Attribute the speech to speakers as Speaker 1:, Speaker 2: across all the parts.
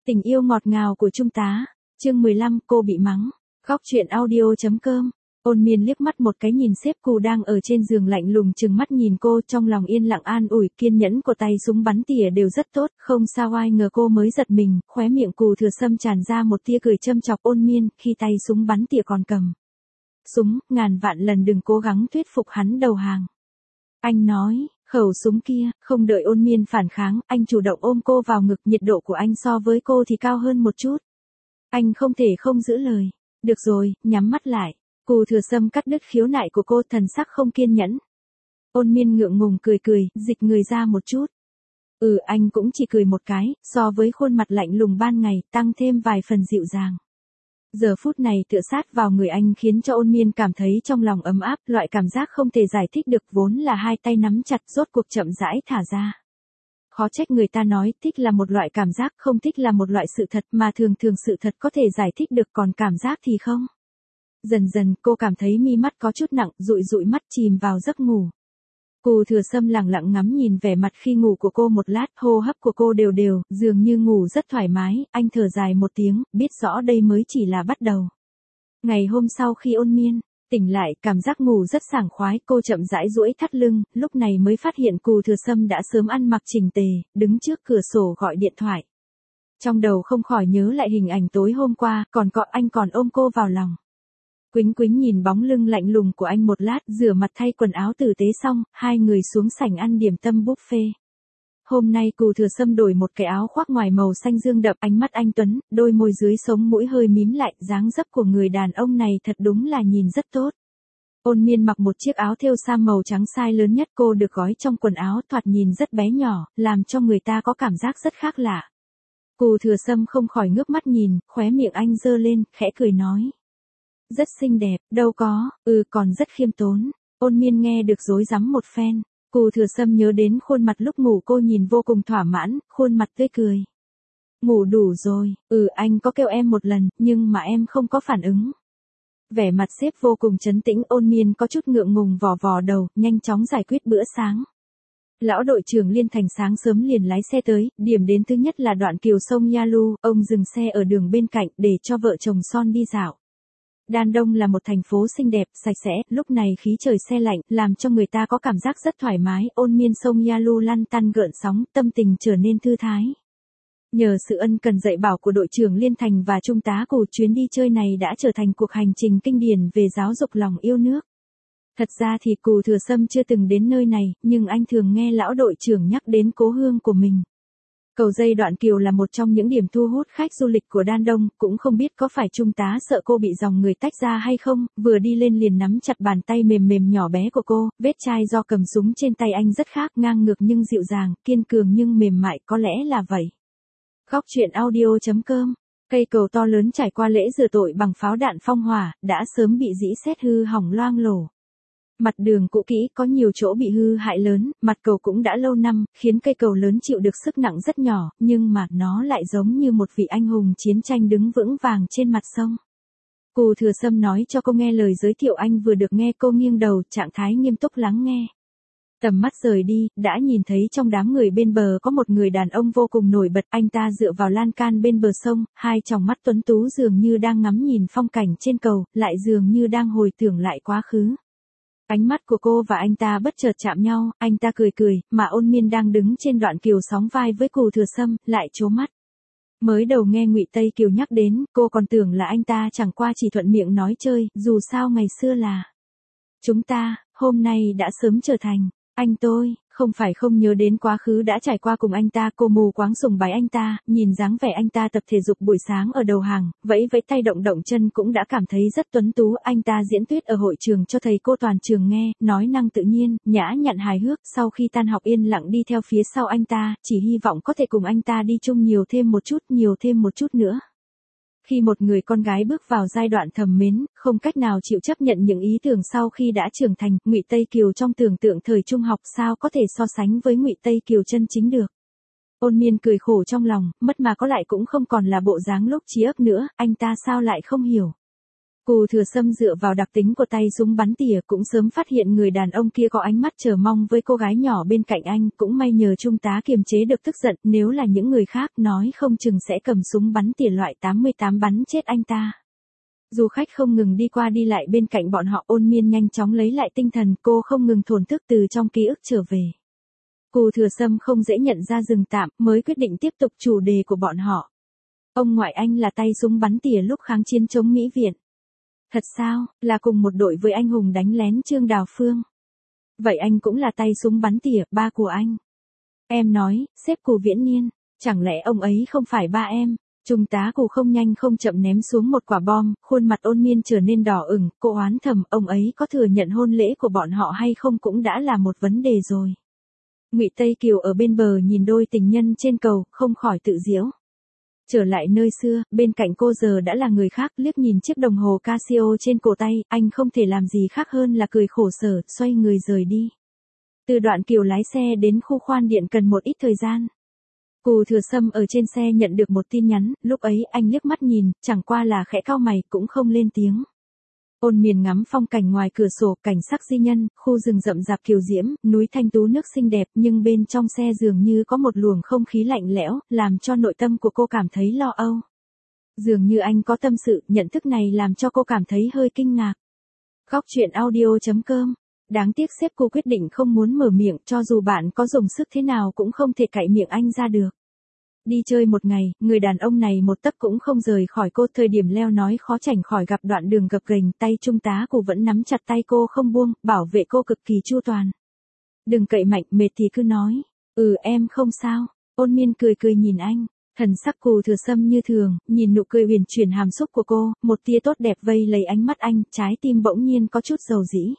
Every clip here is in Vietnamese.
Speaker 1: Tình yêu ngọt ngào của Trung tá. Chương 15, cô bị mắng. Góc truyện audio.com. Ôn Miên liếc mắt một cái nhìn sếp Cù đang ở trên giường lạnh lùng chừng mắt nhìn cô, trong lòng yên lặng an ủi. Kiên nhẫn của tay súng bắn tỉa đều rất tốt, không sao. Ai ngờ cô mới giật mình, khóe miệng Cù Thừa Sâm tràn ra một tia cười châm chọc Ôn Miên, khi tay súng bắn tỉa còn cầm súng, ngàn vạn lần đừng cố gắng thuyết phục hắn đầu hàng. Anh nói, khẩu súng kia. Không đợi Ôn Miên phản kháng, anh chủ động ôm cô vào ngực. Nhiệt độ của anh so với cô thì cao hơn một chút. Anh không thể không giữ lời. Được rồi, nhắm mắt lại. Cù Thừa Sâm cắt đứt khiếu nại của cô, thần sắc không kiên nhẫn. Ôn Miên ngượng ngùng cười, dịch người ra một chút. Anh cũng chỉ cười một cái, so với khuôn mặt lạnh lùng ban ngày, tăng thêm vài phần dịu dàng. Giờ phút này tựa sát vào người anh khiến cho Ôn Miên cảm thấy trong lòng ấm áp, loại cảm giác không thể giải thích được, vốn là hai tay nắm chặt, rốt cuộc chậm rãi thả ra. Khó trách người ta nói, thích là một loại cảm giác, không thích là một loại sự thật, mà thường sự thật có thể giải thích được, còn cảm giác thì không. Dần dần cô cảm thấy mi mắt có chút nặng, dụi mắt chìm vào giấc ngủ. Cù Thừa Sâm lặng lặng ngắm nhìn vẻ mặt khi ngủ của cô một lát, hô hấp của cô đều, dường như ngủ rất thoải mái. Anh thở dài một tiếng, biết rõ đây mới chỉ là bắt đầu. Ngày hôm sau khi Ôn Miên tỉnh lại, cảm giác ngủ rất sảng khoái, cô chậm rãi duỗi thắt lưng, lúc này mới phát hiện Cù Thừa Sâm đã sớm ăn mặc chỉnh tề, đứng trước cửa sổ gọi điện thoại. Trong đầu không khỏi nhớ lại hình ảnh tối hôm qua, anh còn ôm cô vào lòng. Quýnh nhìn bóng lưng lạnh lùng của anh một lát, rửa mặt thay quần áo tử tế xong, hai người xuống sảnh ăn điểm tâm buffet. Hôm nay Cù Thừa Sâm đổi một cái áo khoác ngoài màu xanh dương đậm, ánh mắt anh tuấn, đôi môi dưới sống mũi hơi mím lại, dáng dấp của người đàn ông này thật đúng là nhìn rất tốt. Ôn Miên mặc một chiếc áo thêu sam màu trắng size lớn nhất, cô được gói trong quần áo, thoạt nhìn rất bé nhỏ, làm cho người ta có cảm giác rất khác lạ. Cù Thừa Sâm không khỏi ngước mắt nhìn, khóe miệng anh giơ lên, khẽ cười nói. Rất xinh đẹp, đâu có, còn rất khiêm tốn. Ôn Miên nghe được rối rắm một phen. Cù Thừa Sâm nhớ đến khuôn mặt lúc ngủ cô nhìn vô cùng thỏa mãn, khuôn mặt tươi cười. Ngủ đủ rồi, anh có kêu em một lần, nhưng mà em không có phản ứng. Vẻ mặt sếp vô cùng trấn tĩnh, Ôn Miên có chút ngượng ngùng vò đầu, nhanh chóng giải quyết bữa sáng. Lão đội trưởng Liên Thành sáng sớm liền lái xe tới, điểm đến thứ nhất là đoạn kiều sông Yalu, ông dừng xe ở đường bên cạnh để cho vợ chồng Son đi dạo. Đan Đông là một thành phố xinh đẹp, sạch sẽ, lúc này khí trời se lạnh, làm cho người ta có cảm giác rất thoải mái. Ôn Miên sông Yalu lăn tăn gợn sóng, tâm tình trở nên thư thái. Nhờ sự ân cần dạy bảo của đội trưởng Liên Thành và Trung tá Cù, chuyến đi chơi này đã trở thành cuộc hành trình kinh điển về giáo dục lòng yêu nước. Thật ra thì Cù Thừa Sâm chưa từng đến nơi này, nhưng anh thường nghe lão đội trưởng nhắc đến cố hương của mình. Cầu dây Đoạn Kiều là một trong những điểm thu hút khách du lịch của Đan Đông, cũng không biết có phải Trung tá sợ cô bị dòng người tách ra hay không, vừa đi lên liền nắm chặt bàn tay mềm nhỏ bé của cô, vết chai do cầm súng trên tay anh rất khác, ngang ngược nhưng dịu dàng, kiên cường nhưng mềm mại, có lẽ là vậy. Góc truyện audio.com. Cây cầu to lớn trải qua lễ rửa tội bằng pháo đạn phong hỏa, đã sớm bị rỉ sét hư hỏng loang lổ. Mặt đường cũ kỹ, có nhiều chỗ bị hư hại lớn, mặt cầu cũng đã lâu năm, khiến cây cầu lớn chịu được sức nặng rất nhỏ, nhưng mà nó lại giống như một vị anh hùng chiến tranh đứng vững vàng trên mặt sông. Cù Thừa Sâm nói cho cô nghe lời giới thiệu anh vừa được nghe, cô nghiêng đầu, trạng thái nghiêm túc lắng nghe. Tầm mắt rời đi, đã nhìn thấy trong đám người bên bờ có một người đàn ông vô cùng nổi bật, anh ta dựa vào lan can bên bờ sông, hai tròng mắt tuấn tú dường như đang ngắm nhìn phong cảnh trên cầu, lại dường như đang hồi tưởng lại quá khứ. Ánh mắt của cô và anh ta bất chợt chạm nhau, anh ta cười, mà Ôn Miên đang đứng trên đoạn kiều sóng vai với Cù Thừa Sâm, lại trố mắt. Mới đầu nghe Ngụy Tây Kiều nhắc đến, cô còn tưởng là anh ta chẳng qua chỉ thuận miệng nói chơi, dù sao ngày xưa là chúng ta, hôm nay đã sớm trở thành anh tôi. Không phải không nhớ đến quá khứ đã trải qua cùng anh ta, cô mù quáng sùng bái anh ta, nhìn dáng vẻ anh ta tập thể dục buổi sáng ở đầu hàng, vẫy tay động chân cũng đã cảm thấy rất tuấn tú. Anh ta diễn tuyết ở hội trường cho thầy cô toàn trường nghe, nói năng tự nhiên, nhã nhặn hài hước, sau khi tan học yên lặng đi theo phía sau anh ta, chỉ hy vọng có thể cùng anh ta đi chung nhiều thêm một chút nữa. Khi một người con gái bước vào giai đoạn thầm mến, không cách nào chịu chấp nhận những ý tưởng sau khi đã trưởng thành, Ngụy Tây Kiều trong tưởng tượng thời trung học sao có thể so sánh với Ngụy Tây Kiều chân chính được. Ôn Miên cười khổ trong lòng, mất mà có lại cũng không còn là bộ dáng lúc trí ấp nữa, anh ta sao lại không hiểu. Cù Thừa Sâm dựa vào đặc tính của tay súng bắn tỉa cũng sớm phát hiện người đàn ông kia có ánh mắt chờ mong với cô gái nhỏ bên cạnh anh, cũng may nhờ trung tá kiềm chế được tức giận, nếu là những người khác nói không chừng sẽ cầm súng bắn tỉa loại 88 bắn chết anh ta. Du khách không ngừng đi qua đi lại bên cạnh bọn họ, Ôn Miên nhanh chóng lấy lại tinh thần, cô không ngừng thổn thức từ trong ký ức trở về. Cù Thừa Sâm không dễ nhận ra dừng tạm, mới quyết định tiếp tục chủ đề của bọn họ. Ông ngoại anh là tay súng bắn tỉa lúc kháng chiến chống Mỹ Viện. Thật sao, là cùng một đội với anh hùng đánh lén Trương Đào Phương. Vậy anh cũng là tay súng bắn tỉa, ba của anh. Em nói, sếp Cù Viễn Niên, chẳng lẽ ông ấy không phải ba em? Trung tá Cù không nhanh không chậm ném xuống một quả bom, khuôn mặt Ôn Miên trở nên đỏ ửng, cô oán thầm, ông ấy có thừa nhận hôn lễ của bọn họ hay không cũng đã là một vấn đề rồi. Ngụy Tây Kiều ở bên bờ nhìn đôi tình nhân trên cầu, không khỏi tự giễu. Trở lại nơi xưa, bên cạnh cô giờ đã là người khác, liếc nhìn chiếc đồng hồ Casio trên cổ tay, anh không thể làm gì khác hơn là cười khổ sở, xoay người rời đi. Từ Đoạn Kiều lái xe đến khu khoan điện cần một ít thời gian. Cù Thừa Sâm ở trên xe nhận được một tin nhắn, lúc ấy anh liếc mắt nhìn, chẳng qua là khẽ cau mày, cũng không lên tiếng. Ôn Miên ngắm phong cảnh ngoài cửa sổ, cảnh sắc di nhân, khu rừng rậm rạp kiều diễm, núi thanh tú nước xinh đẹp, nhưng bên trong xe dường như có một luồng không khí lạnh lẽo, làm cho nội tâm của cô cảm thấy lo âu. Dường như anh có tâm sự, nhận thức này làm cho cô cảm thấy hơi kinh ngạc. Góc truyện audio.com. Đáng tiếc sếp cô quyết định không muốn mở miệng, cho dù bạn có dùng sức thế nào cũng không thể cạy miệng anh ra được. Đi chơi một ngày, người đàn ông này một tấc cũng không rời khỏi cô, thời điểm leo nói khó tránh khỏi gặp đoạn đường gập ghềnh, tay trung tá Cù vẫn nắm chặt tay cô không buông, bảo vệ cô cực kỳ chu toàn. Đừng cậy mạnh, mệt thì cứ nói. Em không sao. Ôn Miên cười cười nhìn anh, thần sắc Cù Thừa Sâm như thường, nhìn nụ cười huyền chuyển hàm xúc của cô, một tia tốt đẹp vây lấy ánh mắt anh, trái tim bỗng nhiên có chút dầu dĩ.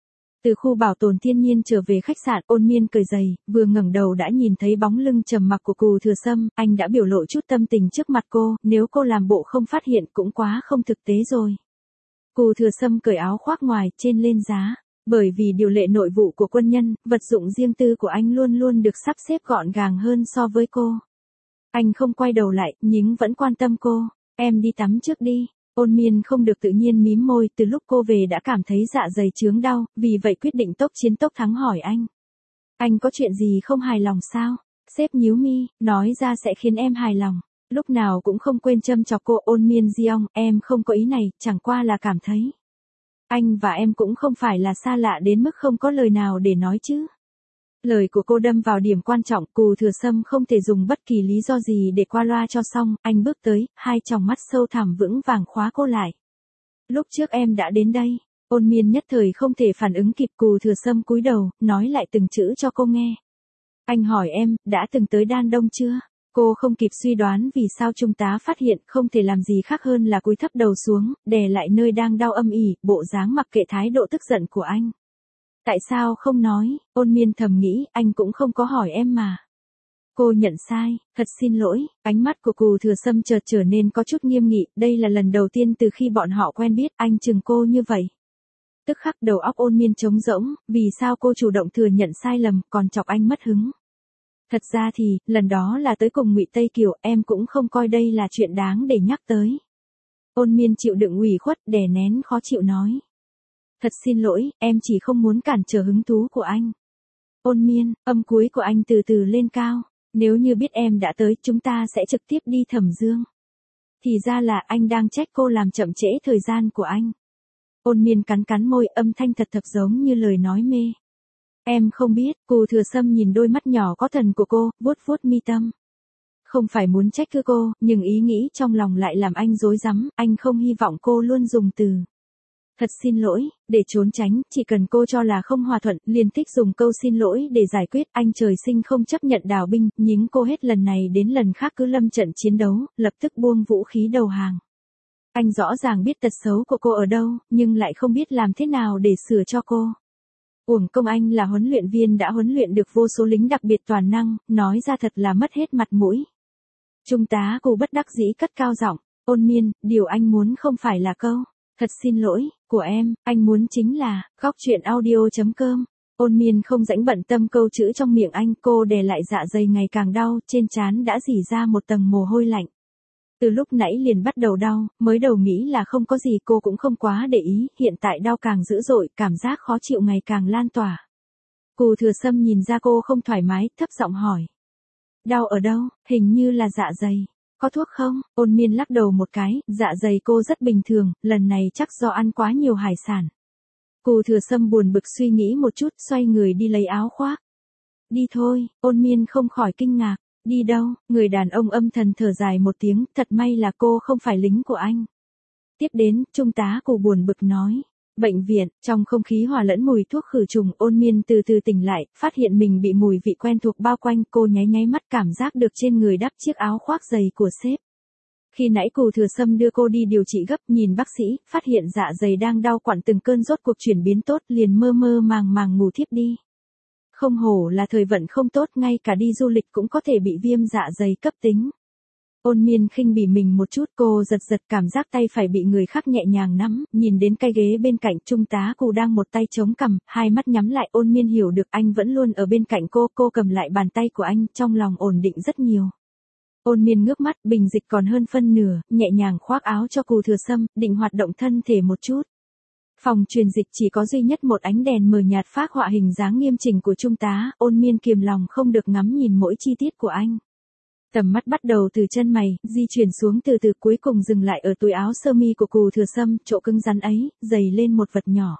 Speaker 1: Từ khu bảo tồn thiên nhiên trở về khách sạn, Ôn Miên cởi giày, vừa ngẩng đầu đã nhìn thấy bóng lưng trầm mặc của Cù Thừa Sâm, anh đã biểu lộ chút tâm tình trước mặt cô, nếu cô làm bộ không phát hiện cũng quá không thực tế rồi. Cù Thừa Sâm cởi áo khoác ngoài, trên lên giá, bởi vì điều lệ nội vụ của quân nhân, vật dụng riêng tư của anh luôn luôn được sắp xếp gọn gàng hơn so với cô. Anh không quay đầu lại, nhưng vẫn quan tâm cô, em đi tắm trước đi. Ôn Miên không được tự nhiên mím môi, từ lúc cô về đã cảm thấy dạ dày chướng đau, vì vậy quyết định tốc chiến tốc thắng hỏi anh. Anh có chuyện gì không hài lòng sao? Sếp nhíu mi, nói ra sẽ khiến em hài lòng. Lúc nào cũng không quên châm chọc cô. Ôn Miên Diong, em không có ý này, chẳng qua là cảm thấy. Anh và em cũng không phải là xa lạ đến mức không có lời nào để nói chứ. Lời của cô đâm vào điểm quan trọng, Cù Thừa Sâm không thể dùng bất kỳ lý do gì để qua loa cho xong, anh bước tới, hai tròng mắt sâu thẳm vững vàng khóa cô lại. Lúc trước em đã đến đây. Ôn Miên nhất thời không thể phản ứng kịp, Cù Thừa Sâm cúi đầu, nói lại từng chữ cho cô nghe. Anh hỏi em, đã từng tới Đan Đông chưa? Cô không kịp suy đoán vì sao trung tá phát hiện, không thể làm gì khác hơn là cúi thấp đầu xuống, đè lại nơi đang đau âm ỉ, bộ dáng mặc kệ thái độ tức giận của anh. Tại sao không nói? Ôn Miên thầm nghĩ, anh cũng không có hỏi em mà. Cô nhận sai, thật xin lỗi, ánh mắt của Cù Thừa Sâm chợt trở nên có chút nghiêm nghị, đây là lần đầu tiên từ khi bọn họ quen biết, anh chừng cô như vậy. Tức khắc đầu óc Ôn Miên trống rỗng, vì sao cô chủ động thừa nhận sai lầm, còn chọc anh mất hứng. Thật ra thì, lần đó là tới cùng Ngụy Tây Kiều, em cũng không coi đây là chuyện đáng để nhắc tới. Ôn Miên chịu đựng ủy khuất, đè nén khó chịu nói. Thật xin lỗi, em chỉ không muốn cản trở hứng thú của anh. Ôn Miên, âm cuối của anh từ từ lên cao. Nếu như biết em đã tới, chúng ta sẽ trực tiếp đi Thẩm Dương. Thì ra là anh đang trách cô làm chậm trễ thời gian của anh. Ôn Miên cắn cắn môi, âm thanh thật thật giống như lời nói mê. Em không biết. Cù Thừa Sâm nhìn đôi mắt nhỏ có thần của cô, vuốt vuốt mi tâm. Không phải muốn trách cứ cô, nhưng ý nghĩ trong lòng lại làm anh rối rắm, anh không hy vọng cô luôn dùng từ. Thật xin lỗi, để trốn tránh, chỉ cần cô cho là không hòa thuận, liền thích dùng câu xin lỗi để giải quyết, anh trời sinh không chấp nhận đào binh, nhưng cô hết lần này đến lần khác cứ lâm trận chiến đấu, lập tức buông vũ khí đầu hàng. Anh rõ ràng biết tật xấu của cô ở đâu, nhưng lại không biết làm thế nào để sửa cho cô. Uổng công anh là huấn luyện viên đã huấn luyện được vô số lính đặc biệt toàn năng, nói ra thật là mất hết mặt mũi. Trung tá Cù bất đắc dĩ cất cao giọng, Ôn Miên, điều anh muốn không phải là câu thật xin lỗi của em, anh muốn chính là góc truyện audio.com. Ôn Miên không rảnh bận tâm câu chữ trong miệng anh, cô đè lại dạ dày ngày càng đau, trên trán đã rỉ ra một tầng mồ hôi lạnh. Từ lúc nãy liền bắt đầu đau, mới đầu nghĩ là không có gì cô cũng không quá để ý, hiện tại đau càng dữ dội, cảm giác khó chịu ngày càng lan tỏa. Cù Thừa Sâm nhìn ra cô không thoải mái, thấp giọng hỏi. Đau ở đâu, hình như là dạ dày. Có thuốc không? Ôn Miên lắc đầu một cái, dạ dày cô rất bình thường, lần này chắc do ăn quá nhiều hải sản. Cù Thừa Sâm buồn bực suy nghĩ một chút, xoay người đi lấy áo khoác. Đi thôi, Ôn Miên không khỏi kinh ngạc. Đi đâu? Người đàn ông âm thầm thở dài một tiếng, thật may là cô không phải lính của anh. Tiếp đến, trung tá Cù buồn bực nói. Bệnh viện, trong không khí hòa lẫn mùi thuốc khử trùng, Ôn Miên từ từ tỉnh lại, phát hiện mình bị mùi vị quen thuộc bao quanh, cô nháy nháy mắt cảm giác được trên người đắp chiếc áo khoác dày của sếp. Khi nãy Cù Thừa Sâm đưa cô đi điều trị gấp, nhìn bác sĩ, phát hiện dạ dày đang đau quặn từng cơn rốt cuộc chuyển biến tốt, liền mơ mơ màng màng ngủ thiếp đi. Không hổ là thời vận không tốt, ngay cả đi du lịch cũng có thể bị viêm dạ dày cấp tính. Ôn Miên khinh bỉ mình một chút, cô giật giật cảm giác tay phải bị người khác nhẹ nhàng nắm, nhìn đến cái ghế bên cạnh, trung tá Cù đang một tay chống cằm, hai mắt nhắm lại. Ôn Miên hiểu được anh vẫn luôn ở bên cạnh cô cầm lại bàn tay của anh, trong lòng ổn định rất nhiều. Ôn Miên ngước mắt, bình dịch còn hơn phân nửa, nhẹ nhàng khoác áo cho Cù Thừa Sâm, định hoạt động thân thể một chút. Phòng truyền dịch chỉ có duy nhất một ánh đèn mờ nhạt phác họa hình dáng nghiêm chỉnh của trung tá, Ôn Miên kiềm lòng không được ngắm nhìn mỗi chi tiết của anh. Tầm mắt bắt đầu từ chân mày, di chuyển xuống từ từ, cuối cùng dừng lại ở túi áo sơ mi của Cù Thừa Sâm, chỗ cứng rắn ấy, dày lên một vật nhỏ.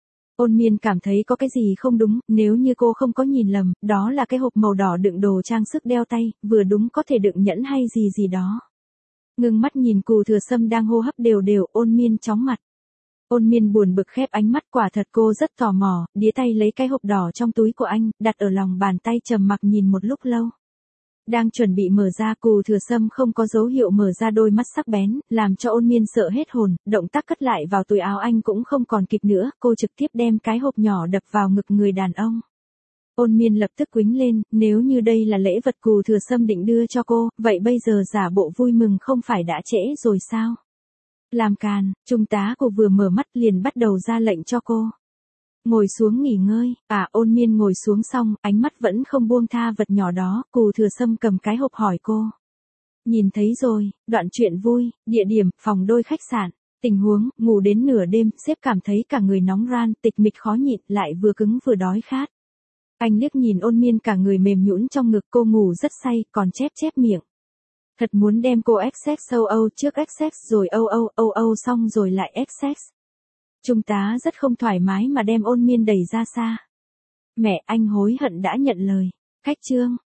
Speaker 1: Ôn Miên cảm thấy có cái gì không đúng, nếu như cô không có nhìn lầm, đó là cái hộp màu đỏ đựng đồ trang sức đeo tay, vừa đúng có thể đựng nhẫn hay gì gì đó. Ngưng mắt nhìn Cù Thừa Sâm đang hô hấp đều đều, Ôn Miên chóng mặt. Ôn Miên buồn bực khép ánh mắt, quả thật cô rất tò mò, đĩa tay lấy cái hộp đỏ trong túi của anh, đặt ở lòng bàn tay trầm mặc nhìn một lúc lâu. Đang chuẩn bị mở ra, Cù Thừa Sâm không có dấu hiệu mở ra đôi mắt sắc bén, làm cho Ôn Miên sợ hết hồn, động tác cất lại vào túi áo anh cũng không còn kịp nữa, cô trực tiếp đem cái hộp nhỏ đập vào ngực người đàn ông. Ôn Miên lập tức quýnh lên, nếu như đây là lễ vật Cù Thừa Sâm định đưa cho cô, vậy bây giờ giả bộ vui mừng không phải đã trễ rồi sao? Làm càn, trung tá Cù vừa mở mắt liền bắt đầu ra lệnh cho cô. Ngồi xuống nghỉ ngơi. Ôn Miên ngồi xuống xong, ánh mắt vẫn không buông tha vật nhỏ đó, Cù Thừa Sâm cầm cái hộp hỏi cô. Nhìn thấy rồi, đoạn chuyện vui, địa điểm, phòng đôi khách sạn. Tình huống, ngủ đến nửa đêm, sếp cảm thấy cả người nóng ran, tịch mịch khó nhịn, lại vừa cứng vừa đói khát. Anh liếc nhìn Ôn Miên cả người mềm nhũn trong ngực, cô ngủ rất say, còn chép miệng. Thật muốn đem cô XX Âu trước XX rồi Âu xong rồi lại XX. Trung tá rất không thoải mái mà đem Ôn Miên đẩy ra xa. Mẹ, anh hối hận đã nhận lời. Khách chương.